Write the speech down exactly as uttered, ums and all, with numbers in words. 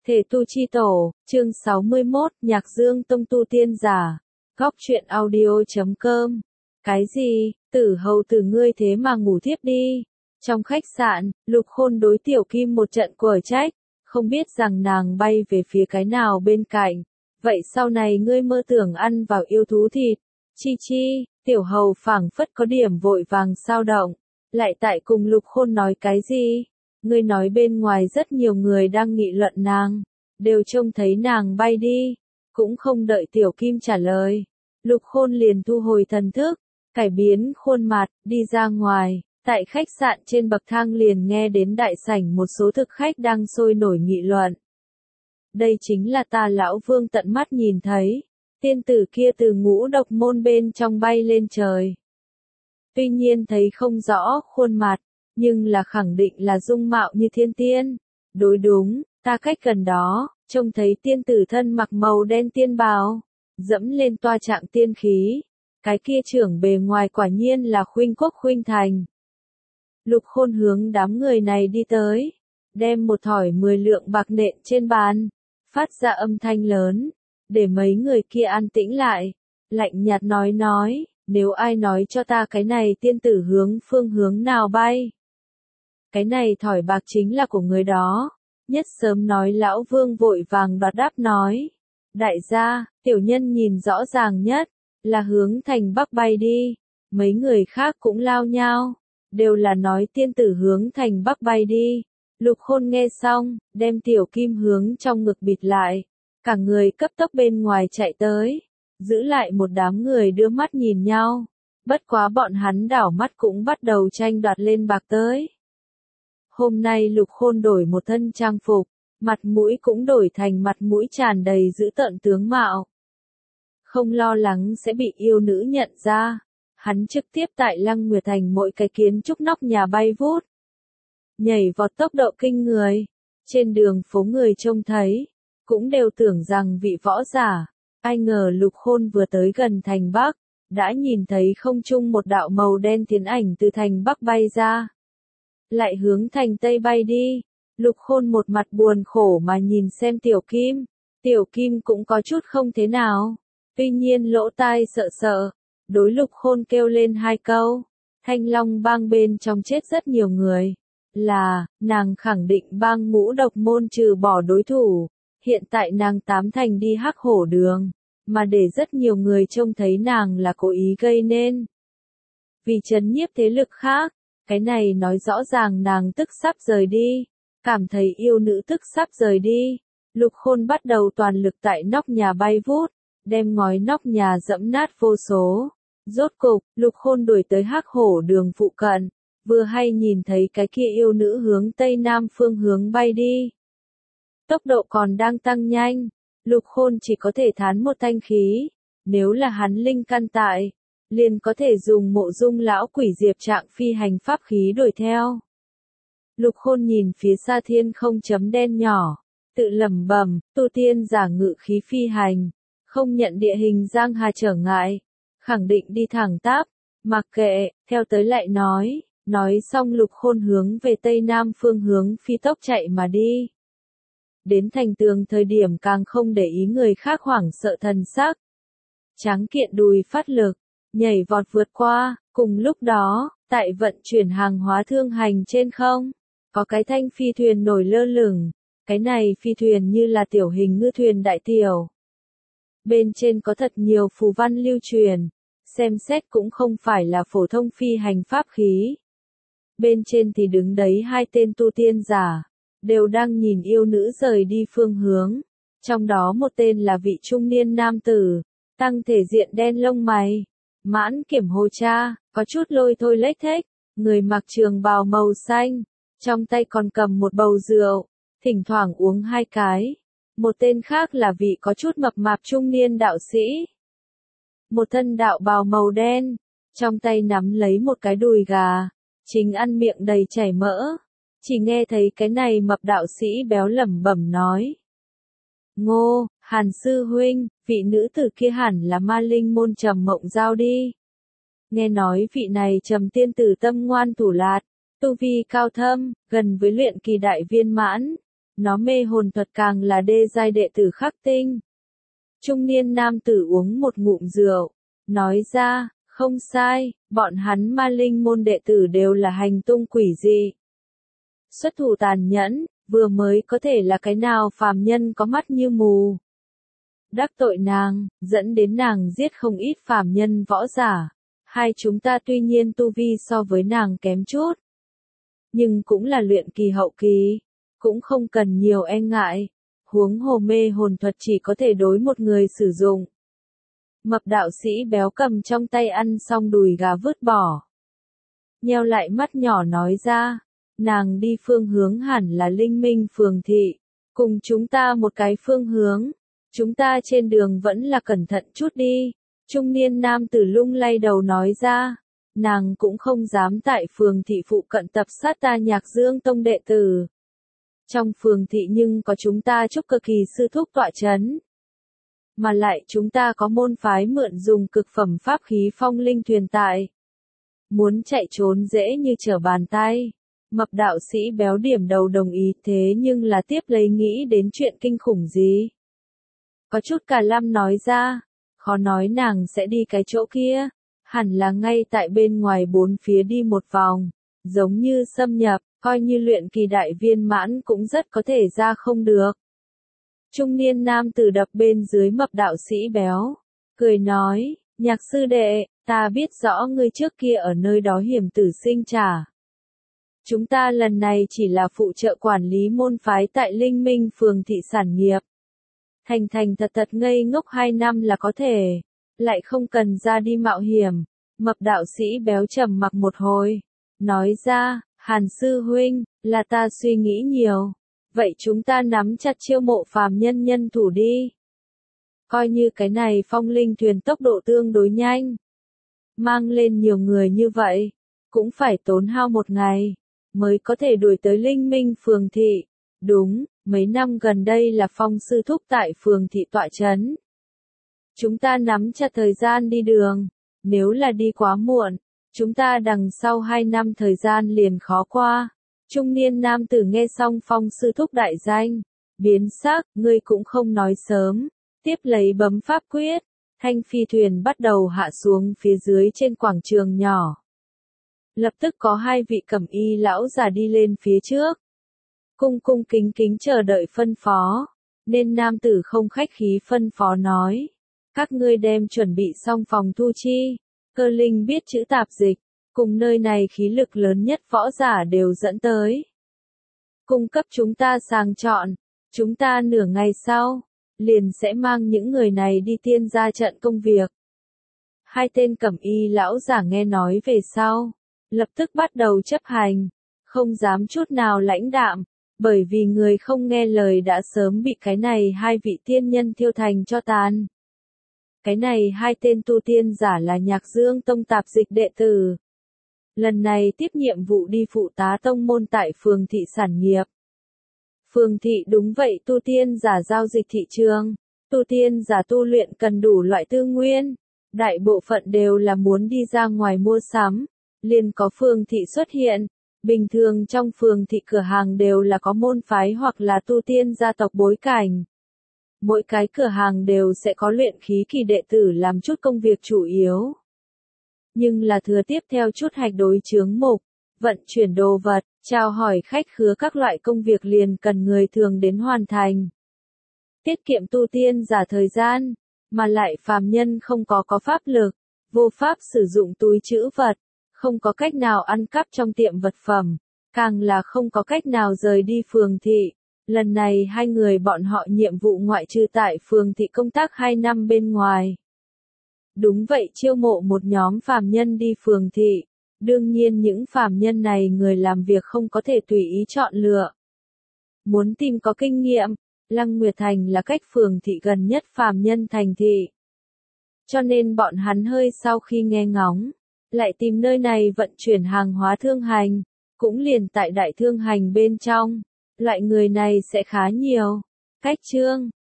Thể tu chi tổ, chương sáu mươi mốt, Nhạc Dương Tông tu tiên giả. Góc truyện audio chấm com. Cái gì, Tử hầu tử ngươi thế mà ngủ thiếp đi. Trong khách sạn, Lục Khôn đối Tiểu Kim một trận quở trách, không biết rằng nàng bay về phía cái nào bên cạnh. Vậy sau này ngươi mơ tưởng ăn vào yêu thú thịt. Chi chi, Tiểu hầu phảng phất có điểm vội vàng sao động. Lại tại cùng Lục Khôn nói cái gì? Ngươi nói bên ngoài rất nhiều người đang nghị luận nàng, đều trông thấy nàng bay đi, cũng không đợi Tiểu Kim trả lời. Lục Khôn liền thu hồi thần thức, cải biến khuôn mặt, đi ra ngoài, tại khách sạn trên bậc thang liền nghe đến đại sảnh một số thực khách đang sôi nổi nghị luận. Đây chính là ta lão vương tận mắt nhìn thấy, tiên tử kia từ ngũ độc môn bên trong bay lên trời. Tuy nhiên thấy không rõ khuôn mặt, nhưng là khẳng định là dung mạo như thiên tiên. Đối đúng, ta cách gần đó, trông thấy tiên tử thân mặc màu đen tiên bào, dẫm lên toa trạng tiên khí. Cái kia trưởng bề ngoài quả nhiên là Khuynh Quốc Khuynh Thành. Lục Khôn hướng đám người này đi tới, đem một thỏi mười lượng bạc nện trên bàn, phát ra âm thanh lớn, để mấy người kia an tĩnh lại, lạnh nhạt nói nói, nếu ai nói cho ta cái này tiên tử hướng phương hướng nào bay. Cái này thỏi bạc chính là của người đó. Nhất sớm nói lão vương vội vàng đoạt đáp nói. Đại gia, tiểu nhân nhìn rõ ràng nhất, là hướng thành bắc bay đi. Mấy người khác cũng lao nhao, đều là nói tiên tử hướng thành bắc bay đi. Lục Khôn nghe xong, đem Tiểu Kim hướng trong ngực bịt lại. Cả người cấp tốc bên ngoài chạy tới, giữ lại một đám người đưa mắt nhìn nhau. Bất quá bọn hắn đảo mắt cũng bắt đầu tranh đoạt lên bạc tới. Hôm nay Lục Khôn đổi một thân trang phục, mặt mũi cũng đổi thành mặt mũi tràn đầy dữ tợn tướng mạo. Không lo lắng sẽ bị yêu nữ nhận ra, hắn trực tiếp tại Lăng Nguyệt Thành mỗi cái kiến trúc nóc nhà bay vút. Nhảy vọt tốc độ kinh người, trên đường phố người trông thấy, cũng đều tưởng rằng vị võ giả. Ai ngờ Lục Khôn vừa tới gần thành Bắc, đã nhìn thấy không trung một đạo màu đen tiến ảnh từ thành Bắc bay ra. Lại hướng thành Tây bay đi. Lục Khôn một mặt buồn khổ mà nhìn xem Tiểu Kim. Tiểu Kim cũng có chút không thế nào. Tuy nhiên lỗ tai sợ sợ. Đối Lục Khôn kêu lên hai câu. Thanh Long bang bên trong chết rất nhiều người. Là, nàng khẳng định bang ngũ độc môn trừ bỏ đối thủ. Hiện tại nàng tám thành đi hắc hổ đường. Mà để rất nhiều người trông thấy nàng là cố ý gây nên. Vì trấn nhiếp thế lực khác. Cái này nói rõ ràng nàng tức sắp rời đi, cảm thấy yêu nữ tức sắp rời đi. Lục Khôn bắt đầu toàn lực tại nóc nhà bay vút, đem ngói nóc nhà dẫm nát vô số. Rốt cục, Lục Khôn đuổi tới hắc hổ đường phụ cận, vừa hay nhìn thấy cái kia yêu nữ hướng tây nam phương hướng bay đi. Tốc độ còn đang tăng nhanh, Lục Khôn chỉ có thể thán một thanh khí, nếu là hắn linh căn tại, liền có thể dùng mộ dung lão quỷ diệp trạng phi hành pháp khí đuổi theo. Lục Khôn nhìn phía xa thiên không chấm đen nhỏ, tự lẩm bẩm, tu tiên giả ngự khí phi hành, không nhận địa hình giang hà trở ngại, khẳng định đi thẳng tắp, mặc kệ, theo tới lại nói, nói xong Lục Khôn hướng về tây nam phương hướng phi tốc chạy mà đi. Đến thành tường thời điểm càng không để ý người khác hoảng sợ thần sắc. Tráng kiện đùi phát lực, nhảy vọt vượt qua, cùng lúc đó, tại vận chuyển hàng hóa thương hành trên không, có cái thanh phi thuyền nổi lơ lửng, cái này phi thuyền như là tiểu hình ngư thuyền đại tiểu. Bên trên có thật nhiều phù văn lưu truyền, xem xét cũng không phải là phổ thông phi hành pháp khí. Bên trên thì đứng đấy hai tên tu tiên giả, đều đang nhìn yêu nữ rời đi phương hướng, trong đó một tên là vị trung niên nam tử, tăng thể diện đen lông mày. Mãn kiểm hồ cha, có chút lôi thôi lếch thếch, người mặc trường bào màu xanh, trong tay còn cầm một bầu rượu, thỉnh thoảng uống hai cái. Một tên khác là vị có chút mập mạp trung niên đạo sĩ. Một thân đạo bào màu đen, trong tay nắm lấy một cái đùi gà, chính ăn miệng đầy chảy mỡ. Chỉ nghe thấy cái này mập đạo sĩ béo lẩm bẩm nói. Ngô, Hàn sư huynh, vị nữ tử kia hẳn là ma linh môn Trầm Mộng Giao đi. Nghe nói vị này Trầm tiên tử tâm ngoan thủ lạt, tu vi cao thâm, gần với luyện kỳ đại viên mãn, nó mê hồn thuật càng là đê giai đệ tử khắc tinh. Trung niên nam tử uống một ngụm rượu, nói ra, không sai, bọn hắn ma linh môn đệ tử đều là hành tung quỷ dị. Xuất thủ tàn nhẫn, vừa mới có thể là cái nào phàm nhân có mắt như mù. Đắc tội nàng, dẫn đến nàng giết không ít phàm nhân võ giả. Hai chúng ta tuy nhiên tu vi so với nàng kém chút, nhưng cũng là luyện kỳ hậu kỳ, cũng không cần nhiều e ngại. Huống hồ mê hồn thuật chỉ có thể đối một người sử dụng. Mập đạo sĩ béo cầm trong tay ăn xong đùi gà vứt bỏ. Nheo lại mắt nhỏ nói ra, nàng đi phương hướng hẳn là Linh Minh phường thị, cùng chúng ta một cái phương hướng, chúng ta trên đường vẫn là cẩn thận chút đi. Trung niên nam tử lung lay đầu nói ra, nàng cũng không dám tại phường thị phụ cận tập sát ta Nhạc Dương tông đệ tử. Trong phường thị nhưng có chúng ta Trúc Cơ kỳ sư thúc tọa chấn. Mà lại chúng ta có môn phái mượn dùng cực phẩm pháp khí phong linh thuyền tại. Muốn chạy trốn dễ như trở bàn tay. Mập đạo sĩ béo điểm đầu đồng ý, thế nhưng là tiếp lấy nghĩ đến chuyện kinh khủng gì. Có chút cả lăm nói ra, khó nói nàng sẽ đi cái chỗ kia, hẳn là ngay tại bên ngoài bốn phía đi một vòng, giống như xâm nhập, coi như luyện kỳ đại viên mãn cũng rất có thể ra không được. Trung niên nam tử đập bên dưới mập đạo sĩ béo, cười nói, Nhạc sư đệ, ta biết rõ ngươi trước kia ở nơi đó hiểm tử sinh trả. Chúng ta lần này chỉ là phụ trợ quản lý môn phái tại Linh Minh phường thị sản nghiệp. Thành thành thật thật ngây ngốc hai năm là có thể, lại không cần ra đi mạo hiểm. Mập đạo sĩ béo trầm mặc một hồi, nói ra, Hàn sư huynh, là ta suy nghĩ nhiều. Vậy chúng ta nắm chặt chiêu mộ phàm nhân nhân thủ đi. Coi như cái này phong linh thuyền tốc độ tương đối nhanh. Mang lên nhiều người như vậy, cũng phải tốn hao một ngày, mới có thể đuổi tới Linh Minh phường thị. Đúng, mấy năm gần đây là phong sư thúc tại phường thị tọa chấn. Chúng ta nắm chặt thời gian đi đường, nếu là đi quá muộn, chúng ta đằng sau hai năm thời gian liền khó qua. Trung niên nam tử nghe xong phong sư thúc đại danh, biến sắc, ngươi cũng không nói sớm, tiếp lấy bấm pháp quyết, thanh phi thuyền bắt đầu hạ xuống phía dưới trên quảng trường nhỏ. Lập tức có hai vị cẩm y lão già đi lên phía trước, cung cung kính kính chờ đợi phân phó, nên nam tử không khách khí phân phó nói, các ngươi đem chuẩn bị xong phòng thu chi, cơ linh biết chữ tạp dịch, cùng nơi này khí lực lớn nhất võ giả đều dẫn tới. Cung cấp chúng ta sàng chọn, chúng ta nửa ngày sau, liền sẽ mang những người này đi tiên ra trận công việc. Hai tên cẩm y lão giả nghe nói về sau, lập tức bắt đầu chấp hành, không dám chút nào lãnh đạm, bởi vì người không nghe lời đã sớm bị cái này hai vị tiên nhân thiêu thành cho tàn. Cái này hai tên tu tiên giả là Nhạc Dương tông tạp dịch đệ tử. Lần này tiếp nhiệm vụ đi phụ tá tông môn tại phường thị sản nghiệp. Phường thị đúng vậy tu tiên giả giao dịch thị trường, tu tiên giả tu luyện cần đủ loại tư nguyên, đại bộ phận đều là muốn đi ra ngoài mua sắm, liền có phường thị xuất hiện, bình thường trong phường thị cửa hàng đều là có môn phái hoặc là tu tiên gia tộc bối cảnh. Mỗi cái cửa hàng đều sẽ có luyện khí kỳ đệ tử làm chút công việc chủ yếu. Nhưng là thừa tiếp theo chút hạch đối chướng mục, vận chuyển đồ vật, chào hỏi khách khứa các loại công việc liền cần người thường đến hoàn thành. Tiết kiệm tu tiên giả thời gian, mà lại phàm nhân không có có pháp lực, vô pháp sử dụng túi trữ vật, không có cách nào ăn cắp trong tiệm vật phẩm, càng là không có cách nào rời đi phường thị. Lần này hai người bọn họ nhiệm vụ ngoại trừ tại phường thị công tác hai năm bên ngoài. Đúng vậy, chiêu mộ một nhóm phàm nhân đi phường thị. Đương nhiên những phàm nhân này người làm việc không có thể tùy ý chọn lựa. Muốn tìm có kinh nghiệm, Lăng Nguyệt Thành là cách phường thị gần nhất phàm nhân thành thị. Cho nên bọn hắn hơi sau khi nghe ngóng, lại tìm nơi này vận chuyển hàng hóa thương hành, cũng liền tại đại thương hành bên trong. Loại người này sẽ khá nhiều. Cách chương